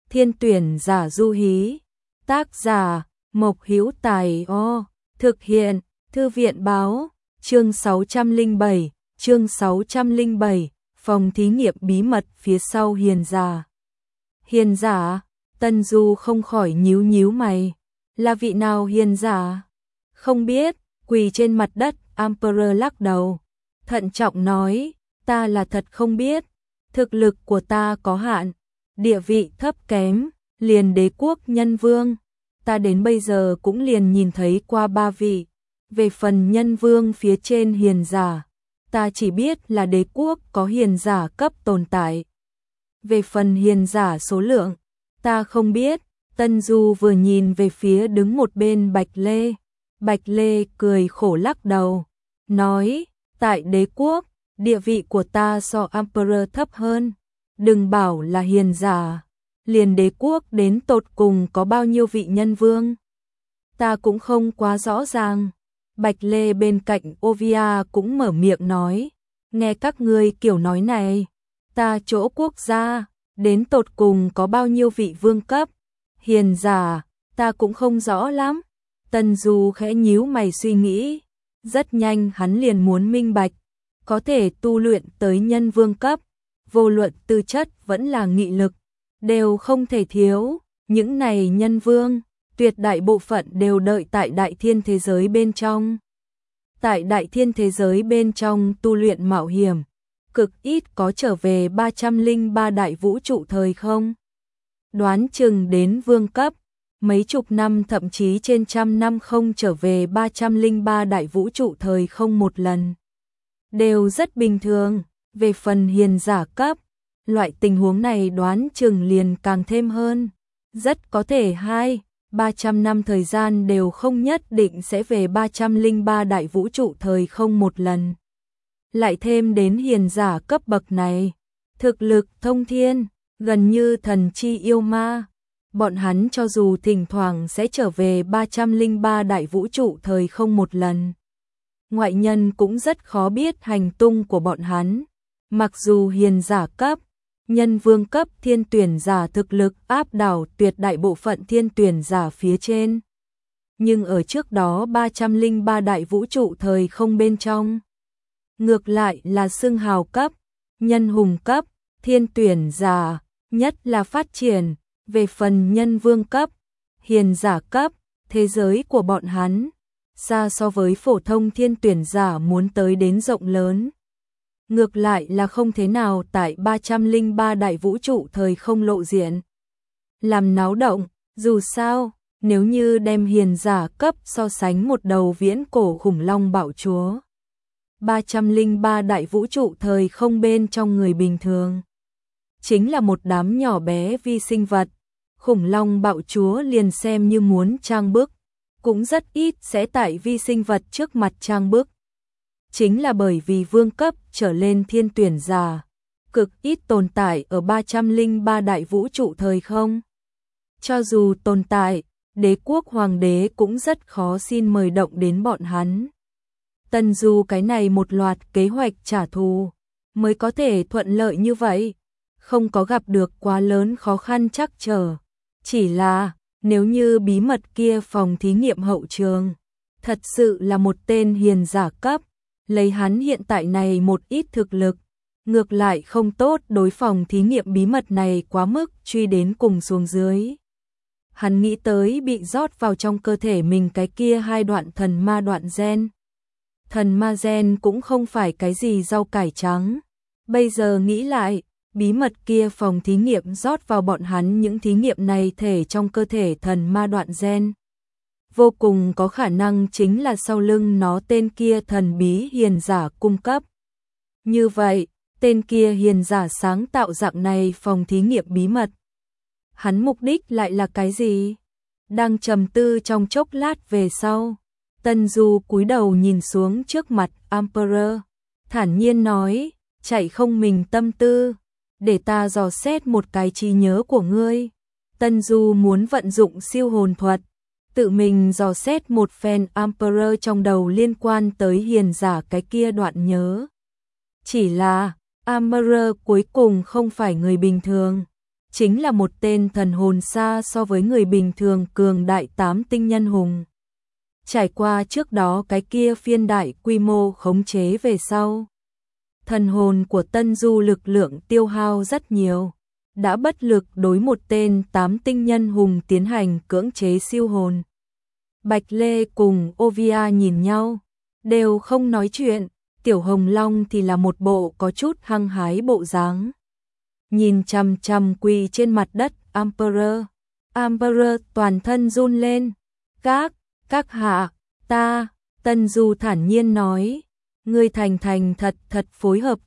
Thiên tuyển giả du hí. Tác giả Mộc Hữu Tài. Thực hiện Thư viện báo. Chương 607, phòng thí nghiệm bí mật phía sau hiền giả. Hiền giả? Tân Du không khỏi nhíu nhíu mày. Là vị nào hiền giả? Không biết. Quỳ trên mặt đất, Emperor lắc đầu. Thận trọng nói, ta là thật không biết. Thực lực của ta có hạn, địa vị thấp kém, liền đế quốc nhân vương. Ta đến bây giờ cũng liền nhìn thấy qua 3 vị. Về phần nhân vương phía trên hiền giả, ta chỉ biết là đế quốc có hiền giả cấp tồn tại. Về phần hiền giả số lượng, ta không biết. Tân Du vừa nhìn về phía đứng một bên Bạch Lê. Bạch Lê cười khổ lắc đầu, nói, tại đế quốc, địa vị của ta so Emperor thấp hơn. Đừng bảo là hiền giả, liền đế quốc đến tột cùng có bao nhiêu vị nhân vương. Ta cũng không quá rõ ràng. Bạch Lê bên cạnh Ovia cũng mở miệng nói, nghe các ngươi kiểu nói này, ta chỗ quốc gia, đến tột cùng có bao nhiêu vị vương cấp. Hiền giả, ta cũng không rõ lắm. Tân Du khẽ nhíu mày suy nghĩ, rất nhanh hắn liền muốn minh bạch, có thể tu luyện tới nhân vương cấp, vô luận tư chất vẫn là nghị lực, đều không thể thiếu. Những này nhân vương, tuyệt đại bộ phận đều đợi tại đại thiên thế giới bên trong. Tại đại thiên thế giới bên trong tu luyện mạo hiểm, cực ít có trở về 303 đại vũ trụ thời không. Đoán chừng đến vương cấp, mấy chục năm thậm chí trên trăm năm không trở về 303 đại vũ trụ thời không một lần. Đều rất bình thường. Về phần hiền giả cấp, loại tình huống này đoán chừng liền càng thêm hơn. Rất có thể 200-300 năm thời gian đều không nhất định sẽ về 303 đại vũ trụ thời không một lần. Lại thêm đến hiền giả cấp bậc này, thực lực thông thiên, gần như thần chi yêu ma. Bọn hắn cho dù thỉnh thoảng sẽ trở về 303 đại vũ trụ thời không một lần, ngoại nhân cũng rất khó biết hành tung của bọn hắn. Mặc dù hiền giả cấp, nhân vương cấp thiên tuyển giả thực lực áp đảo tuyệt đại bộ phận thiên tuyển giả phía trên, nhưng ở trước đó 303 đại vũ trụ thời không bên trong, ngược lại là xưng hào cấp, nhân hùng cấp, thiên tuyển giả, nhất là phát triển. Về phần nhân vương cấp, hiền giả cấp, thế giới của bọn hắn, xa so với phổ thông thiên tuyển giả muốn tới đến rộng lớn. Ngược lại là không thế nào tại 303 đại vũ trụ thời không lộ diện. Làm náo động, dù sao, nếu như đem hiền giả cấp so sánh một đầu viễn cổ khủng long bạo chúa. 303 đại vũ trụ thời không bên trong người bình thường, chính là một đám nhỏ bé vi sinh vật. Khủng long bạo chúa liền xem như muốn trang bức, cũng rất ít sẽ tại vi sinh vật trước mặt trang bức. Chính là bởi vì vương cấp trở lên thiên tuyển giả, cực ít tồn tại ở 303 đại vũ trụ thời không. Cho dù tồn tại, đế quốc hoàng đế cũng rất khó xin mời động đến bọn hắn. Tân Du cái này một loạt kế hoạch trả thù, mới có thể thuận lợi như vậy, không có gặp được quá lớn khó khăn trắc trở. Chỉ là, nếu như bí mật kia phòng thí nghiệm hậu trường, thật sự là một tên hiền giả cấp, lấy hắn hiện tại này một ít thực lực, ngược lại không tốt đối phòng thí nghiệm bí mật này quá mức truy đến cùng xuống dưới. Hắn nghĩ tới bị rót vào trong cơ thể mình cái kia 2 đoạn thần ma đoạn gen. Thần ma gen cũng không phải cái gì rau cải trắng. Bây giờ nghĩ lại, bí mật kia phòng thí nghiệm rót vào bọn hắn những thí nghiệm này thể trong cơ thể thần ma đoạn gen. Vô cùng có khả năng chính là sau lưng nó tên kia thần bí hiền giả cung cấp. Như vậy, tên kia hiền giả sáng tạo dạng này phòng thí nghiệm bí mật. Hắn mục đích lại là cái gì? Đang trầm tư trong chốc lát về sau, Tân Du cúi đầu nhìn xuống trước mặt Emperor, thản nhiên nói, chạy không mình tâm tư, để ta dò xét một cái trí nhớ của ngươi. Tân Du muốn vận dụng siêu hồn thuật, tự mình dò xét một phen Emperor trong đầu liên quan tới hiền giả cái kia đoạn nhớ. Chỉ là, Emperor cuối cùng không phải người bình thường, chính là một tên thần hồn xa so với người bình thường cường đại 8 tinh nhân hùng. Trải qua trước đó cái kia phiên đại quy mô khống chế về sau, thần hồn của Tân Du lực lượng tiêu hao rất nhiều, đã bất lực đối một tên 8 tinh nhân hùng tiến hành cưỡng chế siêu hồn. Bạch Lê cùng Ovia nhìn nhau, đều không nói chuyện, Tiểu Hồng Long thì là một bộ có chút hăng hái bộ dáng. Nhìn chằm chằm quỳ trên mặt đất Emperor. Emperor toàn thân run lên. Các hạ, ta, Tân Du thản nhiên nói, ngươi thành thành thật thật phối hợp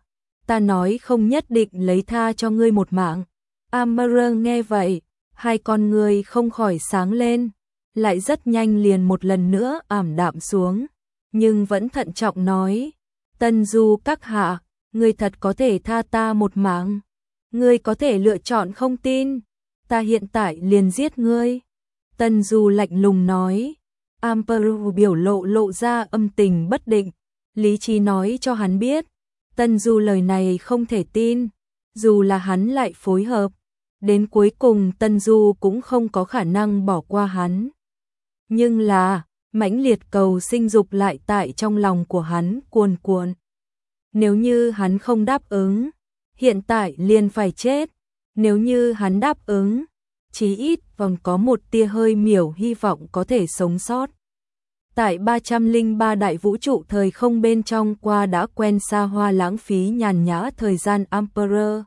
ta nói không nhất định lấy tha cho ngươi một mạng. Emperor nghe vậy, hai con ngươi không khỏi sáng lên, lại rất nhanh liền một lần nữa ảm đạm xuống, nhưng vẫn thận trọng nói, Tân Du các hạ, ngươi thật có thể tha ta một mạng, ngươi có thể lựa chọn không tin, ta hiện tại liền giết ngươi. Tân Du lạnh lùng nói. Emperor biểu lộ ra âm tình bất định, lý trí nói cho hắn biết, Tân Du lời này không thể tin, dù là hắn lại phối hợp, đến cuối cùng Tân Du cũng không có khả năng bỏ qua hắn. Nhưng là, mãnh liệt cầu sinh dục lại tại trong lòng của hắn cuồn cuộn. Nếu như hắn không đáp ứng, hiện tại liền phải chết, nếu như hắn đáp ứng, chí ít còn có một tia hơi miểu hy vọng có thể sống sót. Tại 303 đại vũ trụ thời không bên trong qua đã quen xa hoa lãng phí nhàn nhã thời gian Emperor.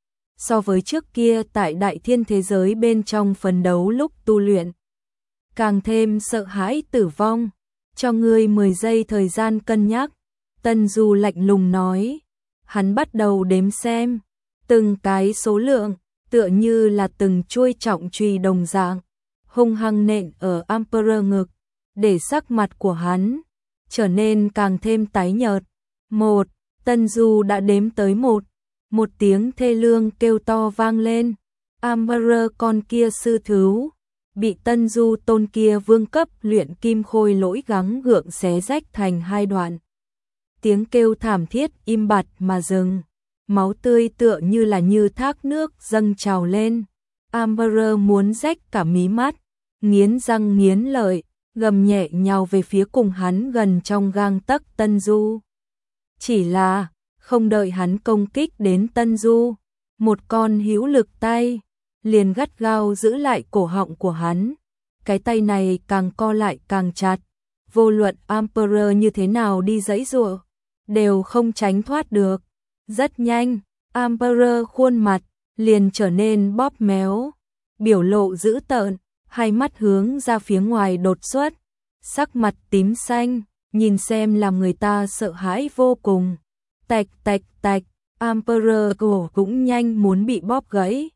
So với trước kia tại đại thiên thế giới bên trong phấn đấu lúc tu luyện, càng thêm sợ hãi tử vong, cho ngươi 10 giây thời gian cân nhắc. Tân Du lạnh lùng nói, hắn bắt đầu đếm xem, từng cái số lượng, tựa như là từng chuôi trọng chùy đồng dạng, hung hăng nện ở Emperor ngực, để sắc mặt của hắn trở nên càng thêm tái nhợt. Một, Tân Du đã đếm tới một tiếng thê lương kêu to vang lên. Emperor con kia sư thú, bị Tân Du tôn kia vương cấp luyện kim khôi lỗi gắng gượng xé rách thành hai đoạn. Tiếng kêu thảm thiết im bặt mà dừng, máu tươi tựa như là như thác nước dâng trào lên. Emperor muốn rách cả mí mắt, nghiến răng nghiến lợi, gầm nhẹ nhào về phía cùng hắn gần trong gang tấc Tân Du. Chỉ là, không đợi hắn công kích đến Tân Du, một con hữu lực tay liền gắt gao giữ lại cổ họng của hắn. Cái tay này càng co lại càng chặt, vô luận Emperor như thế nào đi giãy giụa, đều không tránh thoát được. Rất nhanh, Emperor khuôn mặt liền trở nên bóp méo, biểu lộ dữ tợn, hai mắt hướng ra phía ngoài đột xuất, sắc mặt tím xanh, nhìn xem làm người ta sợ hãi vô cùng. Tạch tạch tạch, Emperor cổ cũng nhanh muốn bị bóp gãy.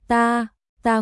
Ta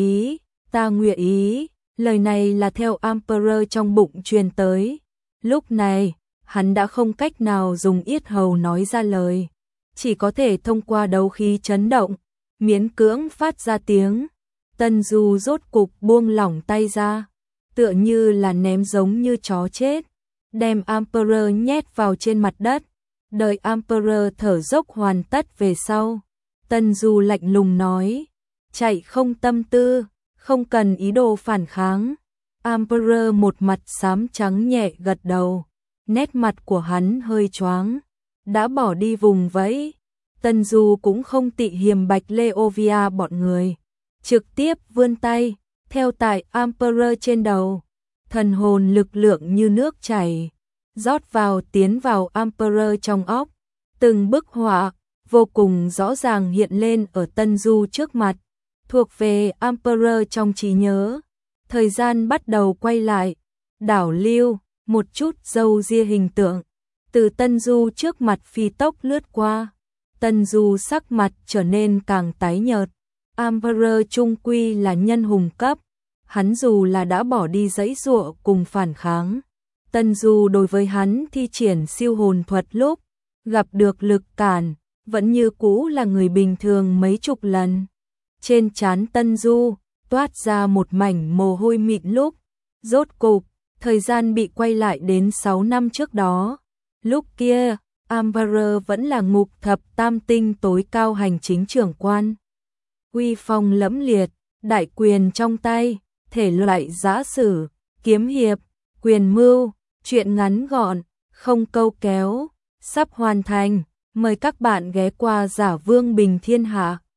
nguyện ý, lời này là theo Emperor trong bụng truyền tới. Lúc này, hắn đã không cách nào dùng yết hầu nói ra lời, chỉ có thể thông qua đấu khí chấn động, miễn cưỡng phát ra tiếng. Tân Du rốt cục buông lỏng tay ra, tựa như là ném giống như chó chết, đem Emperor nhét vào trên mặt đất. Đợi Emperor thở dốc hoàn tất về sau, Tân Du lạnh lùng nói, chạy không tâm tư, không cần ý đồ phản kháng. Emperor một mặt xám trắng nhẹ gật đầu, nét mặt của hắn hơi choáng, đã bỏ đi vùng vẫy. Tân Du cũng không tị hiềm Bạch Lê Ovia bọn người, trực tiếp vươn tay, theo tại Emperor trên đầu, thần hồn lực lượng như nước chảy, rót vào tiến vào Emperor trong óc. Từng bức họa vô cùng rõ ràng hiện lên ở Tân Du trước mặt, thuộc về Emperor trong trí nhớ. Thời gian bắt đầu quay lại, đảo lưu, một chút râu ria hình tượng từ Tân Du trước mặt phi tốc lướt qua. Tân Du sắc mặt trở nên càng tái nhợt. Emperor trung quy là nhân hùng cấp, hắn dù là đã bỏ đi giãy giụa cùng phản kháng, Tân Du đối với hắn thi triển siêu hồn thuật lúc gặp được lực cản, vẫn như cũ là người bình thường mấy chục lần. Trên trán Tân Du toát ra một mảnh mồ hôi mịn lúc rốt cục thời gian bị quay lại đến 6 năm trước đó. Lúc kia, Emperor vẫn là ngục thập tam tinh tối cao hành chính trưởng quan. uy phong lẫm liệt, đại quyền trong tay, thể loại giã sử, kiếm hiệp, quyền mưu, truyện ngắn gọn, không câu kéo, sắp hoàn thành, mời các bạn ghé qua Giả Vương Bình Thiên Hạ.